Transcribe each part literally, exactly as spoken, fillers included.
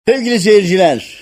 Sevgili seyirciler,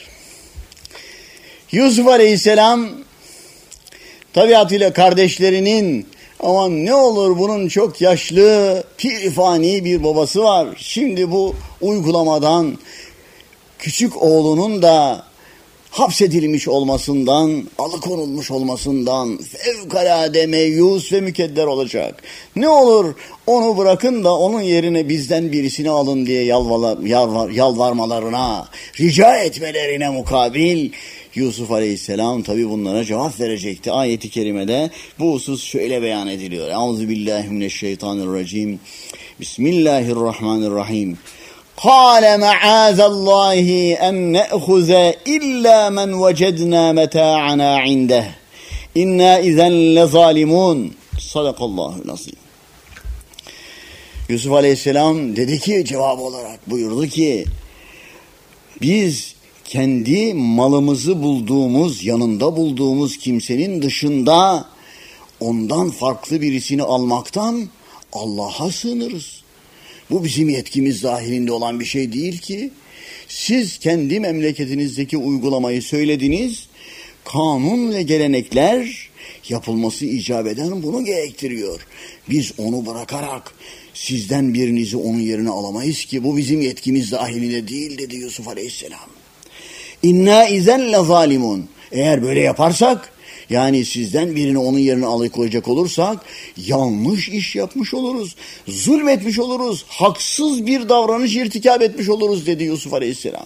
Yusuf Aleyhisselam tabiatıyla kardeşlerinin aman ne olur bunun çok yaşlı, pirifani bir babası var. Şimdi bu uygulamadan küçük oğlunun da hapsedilmiş olmasından, alıkonulmuş olmasından fevkalade meyus ve mükedder olacak. Ne olur onu bırakın da onun yerine bizden birisini alın diye yalvar, yalvar, yalvarmalarına, rica etmelerine mukabil Yusuf Aleyhisselam tabi bunlara cevap verecekti. Ayet-i kerimede bu husus şöyle beyan ediliyor. Euzubillahimineşşeytanirracim. Bismillahirrahmanirrahim. قال معاذ الله أن نأخذ إلا من وجدنا متاعنا عنده إنا إذا لظالمون صدق الله العظيم. Yusuf Aleyhisselam dedi ki cevap olarak buyurdu ki biz kendi malımızı bulduğumuz, yanında bulduğumuz kimsenin dışında ondan farklı birisini almaktan Allah'a sığınırız. Bu bizim yetkimiz dahilinde olan bir şey değil ki. Siz kendi memleketinizdeki uygulamayı söylediniz. Kanun ve gelenekler yapılması icap eden bunu gerektiriyor. Biz onu bırakarak sizden birinizi onun yerine alamayız ki. Bu bizim yetkimiz dahilinde değil dedi Yusuf Aleyhisselam. İnna izen le zalimun. Eğer böyle yaparsak, yani sizden birini onun yerine alıkoyacak olursak yanlış iş yapmış oluruz, zulmetmiş oluruz, haksız bir davranış irtikap etmiş oluruz dedi Yusuf Aleyhisselam.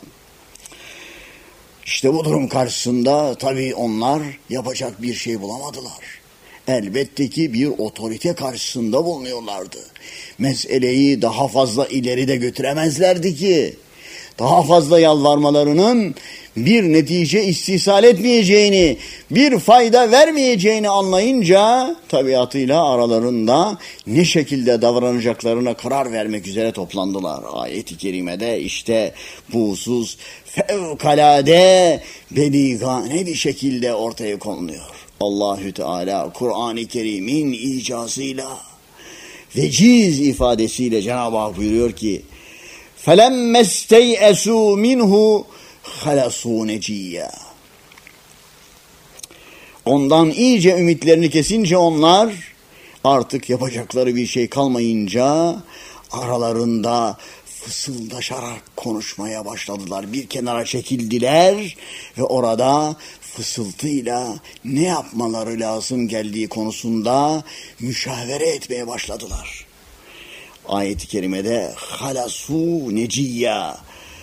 İşte bu durum karşısında tabii onlar yapacak bir şey bulamadılar. Elbette ki bir otorite karşısında bulunuyorlardı. Meseleyi daha fazla ileri de götüremezlerdi ki. Daha fazla yalvarmalarının bir netice istihsal etmeyeceğini, bir fayda vermeyeceğini anlayınca tabiatıyla aralarında ne şekilde davranacaklarına karar vermek üzere toplandılar. Ayet-i kerimede işte bu husus fevkalade beligane bir şekilde ortaya konuluyor. Allahü Teala Kur'an-ı Kerim'in icazıyla, veciz ifadesiyle Cenab-ı Hak buyuruyor ki فَلَمَّ اسْتَيْأَسُوا مِنْهُ خَلَصُوا نَجِيًّا. Ondan iyice ümitlerini kesince onlar artık yapacakları bir şey kalmayınca aralarında fısıldaşarak konuşmaya başladılar. Bir kenara çekildiler ve orada fısıltıyla ne yapmaları lazım geldiği konusunda müşavere etmeye başladılar. Ayet-i kerimede halasu neciyya.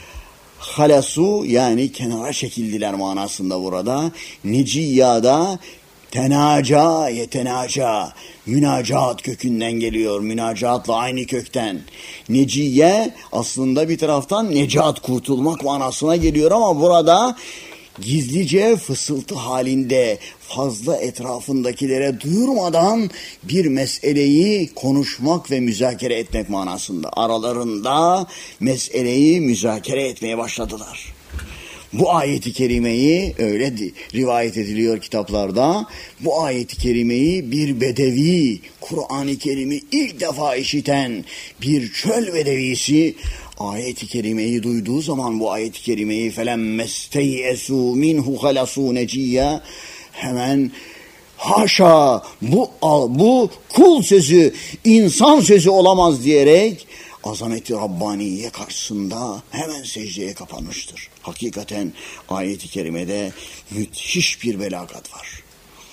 Halasu yani kenara çekildiler manasında burada. Neciyya da tenaca yetenaca. Münacat kökünden geliyor. Münacatla aynı kökten. Neciye aslında bir taraftan necat, kurtulmak manasına geliyor ama burada gizlice fısıltı halinde fazla etrafındakilere duyurmadan bir meseleyi konuşmak ve müzakere etmek manasında. Aralarında meseleyi müzakere etmeye başladılar. Bu ayeti kerimeyi öyle rivayet ediliyor kitaplarda. Bu ayeti kerimeyi bir bedevi, Kur'an-ı Kerim'i ilk defa işiten bir çöl bedevisi ayet-i kerimeyi duyduğu zaman bu ayet-i kerimeyi فَلَمَّ اسْتَيْأَسُوا مِنْهُ خَلَصُوا نَجِيًّا hemen haşa bu, bu kul sözü, insan sözü olamaz diyerek azameti Rabbaniye karşısında hemen secdeye kapanmıştır. Hakikaten ayet-i kerimede müthiş bir belagat var.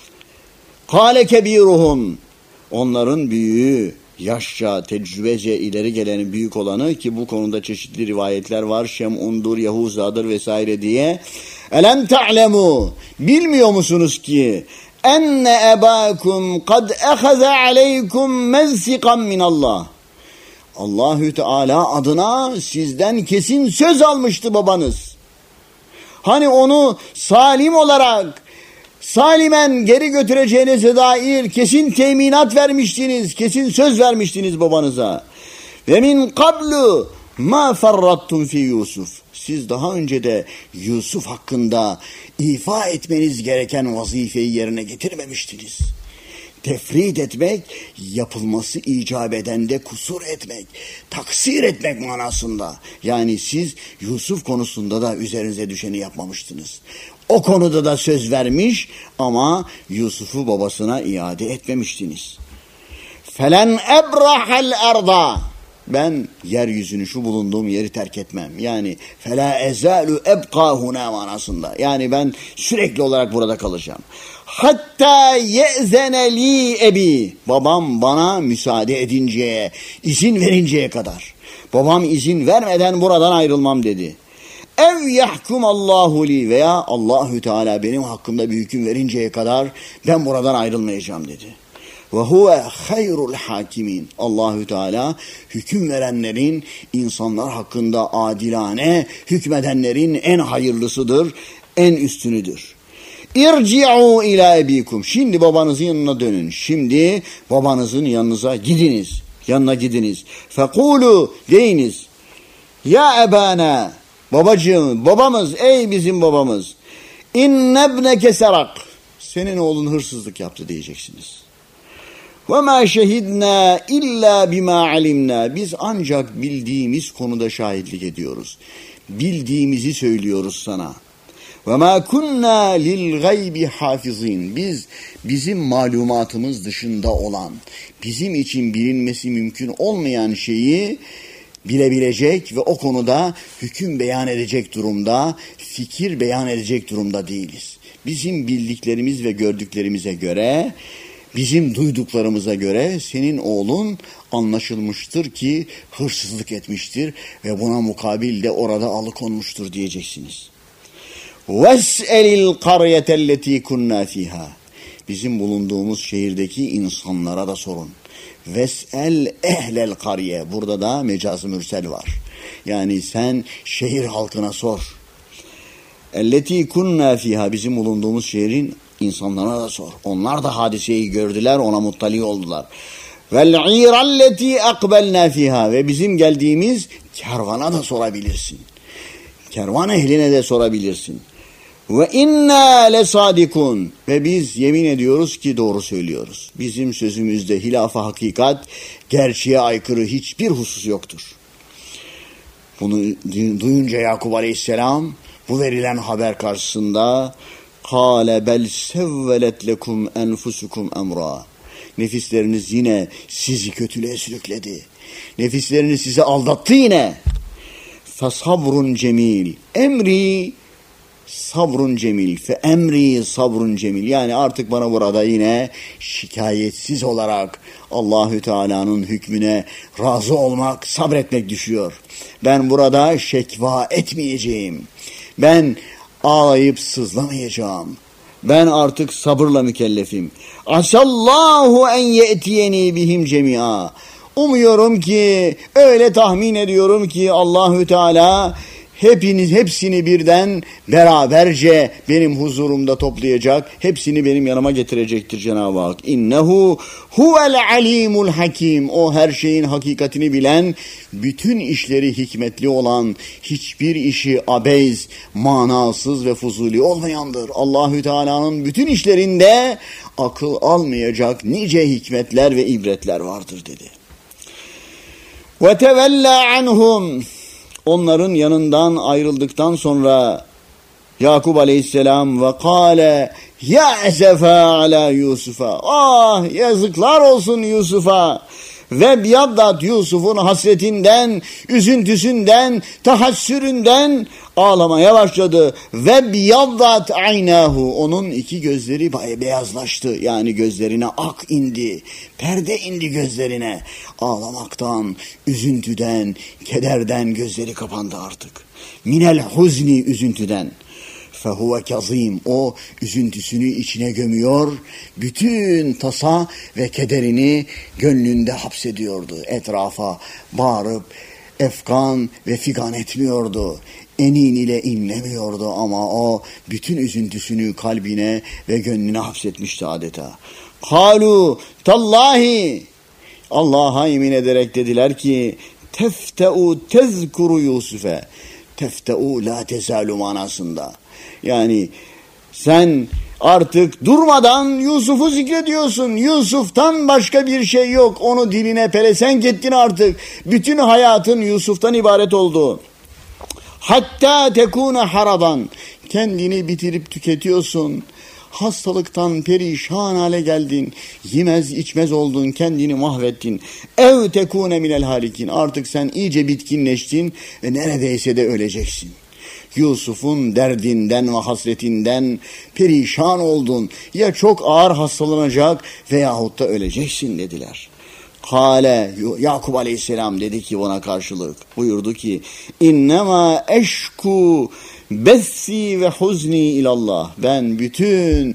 Kâle kebiruhum, onların büyüğü, yaşça, tecrübece ileri gelenin büyük olanı ki bu konuda çeşitli rivayetler var. Şem'undur, Yahuza'dır vesaire diye. Elem ta'lemu, bilmiyor musunuz ki enne ebâkum kad ehaze aleykum mezsikan minallah. Allahü Teala adına sizden kesin söz almıştı babanız. Hani onu salim olarak salimen geri götüreceğinize dair kesin teminat vermiştiniz, kesin söz vermiştiniz babanıza. Ve min kablu ma ferrattum fi Yusuf. Siz daha önce de Yusuf hakkında ifa etmeniz gereken vazifeyi yerine getirmemiştiniz. tefrit etmek, yapılması icap edende kusur etmek, taksir etmek manasında. Yani siz Yusuf konusunda da üzerinize düşeni yapmamıştınız. O konuda da söz vermiş ama Yusuf'u babasına iade etmemiştiniz. Felen ebrahel erda. Ben yeryüzünü, şu bulunduğum yeri terk etmem. Yani fela ezalu ebqa huna manasında. Yani ben sürekli olarak burada kalacağım. Hatta ye'zene li ebi. Babam bana müsaade edinceye, izin verinceye kadar. Babam izin vermeden buradan ayrılmam dedi. Ev yahkum Allahu li, veya Allahü Teala benim hakkımda bir hüküm verinceye kadar ben buradan ayrılmayacağım dedi. Ve huve hayrul hakimin. Allahü Teala hüküm verenlerin, insanlar hakkında adilane hükmedenlerin en hayırlısıdır, en üstünüdür. İrci'u ila ebikum. Şimdi babanızın yanına dönün. Şimdi babanızın yanınıza gidiniz. Yanına gidiniz. Fekulu, deyiniz. Ya ebana, babacığım, babamız, ey bizim babamız. İnnebneke serak. Senin oğlun hırsızlık yaptı diyeceksiniz. Ve ma şehidna illa bima alimna. Biz ancak bildiğimiz konuda şahitlik ediyoruz. Bildiğimizi söylüyoruz sana. Ve ma kunna lil gaybi hafizin. Biz bizim malumatımız dışında olan, bizim için bilinmesi mümkün olmayan şeyi bilebilecek ve o konuda hüküm beyan edecek durumda, fikir beyan edecek durumda değiliz. Bizim bildiklerimiz ve gördüklerimize göre, bizim duyduklarımıza göre senin oğlun anlaşılmıştır ki hırsızlık etmiştir ve buna mukabil de orada alıkonmuştur diyeceksiniz. وَاسْأَلِ الْقَرْيَةَ الَّتِي كُنَّا فِيهَا. Bizim bulunduğumuz şehirdeki insanlara da sorun. Ves'el ehlel kariye. Burada da mecaz-ı mürsel var. Yani sen şehir halkına sor. Elleti kunna fiha. Bizim bulunduğumuz şehrin insanlarına da sor. Onlar da hadiseyi gördüler, ona muttali oldular. Vel'iralleti akbelna fiha. Ve bizim geldiğimiz kervana da sorabilirsin. Kervan ehline de sorabilirsin. Ve inna lesadikun. Ve biz yemin ediyoruz ki doğru söylüyoruz. Bizim sözümüzde hilafa hakikat, gerçeğe aykırı hiçbir husus yoktur. Bunu duyunca Yakup Aleyhisselam bu verilen haber karşısında kâle bel sevvelet lekum enfusukum emra. Nefisleriniz yine sizi kötülüğe sürükledi. Nefisleriniz sizi aldattı yine. Fesabrun cemil. Emri sabrun cemil. Fe emri sabrun cemil. Yani artık bana burada yine şikayetsiz olarak Allahü Teala'nın hükmüne razı olmak, sabretmek düşüyor. Ben burada şekva etmeyeceğim. Ben ağlayıp sızlamayacağım. Ben artık sabırla mükellefim. Asallahu en ye'tiyeni bihim cemia. Umuyorum ki, öyle tahmin ediyorum ki Allahü Teala hepiniz hepsini birden beraberce benim huzurumda toplayacak, hepsini benim yanıma getirecektir Cenab-ı Hak. İnnehu huvel alimul hakim. O her şeyin hakikatini bilen, bütün işleri hikmetli olan, hiçbir işi abeyz, manasız ve fuzuli olmayandır. Allahü Teala'nın bütün işlerinde akıl almayacak nice hikmetler ve ibretler vardır dedi. Ve tevella anhum. Onların yanından ayrıldıktan sonra Yakup Aleyhisselam ve kâle ya esefa ala Yusuf'a. Ah yazıklar olsun Yusuf'a. Ve biyaddat Yusuf'un hasretinden, üzüntüsünden, tahassüründen ağlamaya başladı. Ve biyaddat aynahu. Onun iki gözleri beyazlaştı. Yani gözlerine ak indi. Perde indi gözlerine. Ağlamaktan, üzüntüden, kederden gözleri kapandı artık. Minel huzni, üzüntüden. Fehuve kazim. O üzüntüsünü içine gömüyor. Bütün tasa ve kederini gönlünde hapsediyordu. Etrafa bağırıp efkan ve figan etmiyordu. Enin ile inlemiyordu ama o bütün üzüntüsünü kalbine ve gönlüne hapsetmişti adeta. Kalu tallahi. Allah'a yemin ederek dediler ki tefte'u tezkuru Yusuf'e. Tefte'u la tezalu manasında. Yani sen Artık durmadan Yusuf'u zikrediyorsun. Yusuf'tan başka bir şey yok. Onu diline pelesenk ettin artık. Bütün hayatın Yusuf'tan ibaret oldu. Hatta tekune haradan. Kendini bitirip tüketiyorsun. Hastalıktan perişan hale geldin. Yemez içmez oldun. Kendini mahvettin. Ev tekune minel halikin. Artık sen iyice bitkinleştin ve neredeyse de öleceksin. Yusuf'un derdinden ve hasretinden perişan oldun. Ya çok ağır hastalanacak veyahut da öleceksin dediler. Kale Yakup Aleyhisselam dedi ki buna karşılık buyurdu ki innema eşku bessi ve huzni ilallah. Ben bütün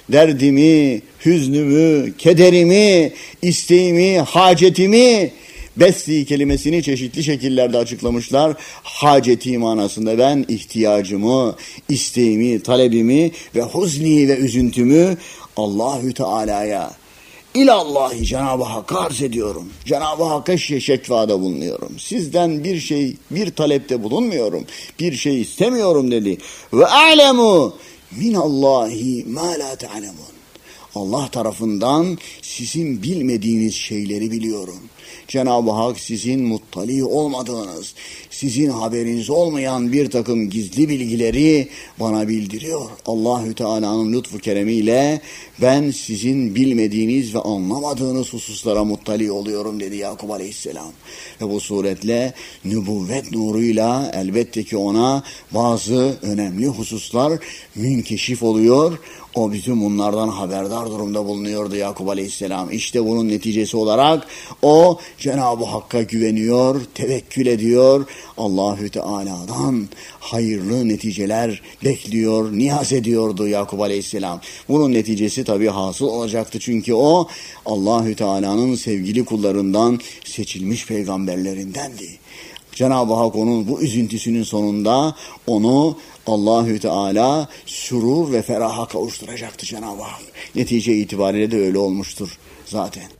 derdimi, hüznümü, kederimi, isteğimi, hacetimi, bessi kelimesini çeşitli şekillerde açıklamışlar. Haceti manasında ben ihtiyacımı, isteğimi, talebimi ve huzni ve üzüntümü Allahü Teala'ya, İlallahi Cenab-ı Hakk'a arz ediyorum. Cenab-ı Hakk'a şekvada bulunuyorum. Sizden bir şey, bir talepte bulunmuyorum. Bir şey istemiyorum dedi. Ve a'lemu minallahi ma la ta'lemun. Allah tarafından sizin bilmediğiniz şeyleri biliyorum. Cenab-ı Hak sizin muttali olmadığınız, sizin haberiniz olmayan bir takım gizli bilgileri bana bildiriyor. Allahü Teala'nın lütfu keremiyle ben sizin bilmediğiniz ve anlamadığınız hususlara muttali oluyorum dedi Yakup Aleyhisselam. Ve bu suretle nübüvvet nuruyla elbette ki ona bazı önemli hususlar münkeşif oluyor. O bütün bunlardan haberdar durumda bulunuyordu Yakup Aleyhisselam. İşte bunun neticesi olarak o Cenab-ı Hakk'a güveniyor, tevekkül ediyor. Allahü Teala'dan hayırlı neticeler bekliyor, niyaz ediyordu Yakup Aleyhisselam. Bunun neticesi tabii hasıl olacaktı çünkü o Allahü Teala'nın sevgili kullarından seçilmiş peygamberlerindendi. Cenab-ı Hak onun bu üzüntüsünün sonunda onu Allahü Teala sürur ve feraha kavuşturacaktı Cenab-ı Hak. Netice itibariyle de öyle olmuştur zaten.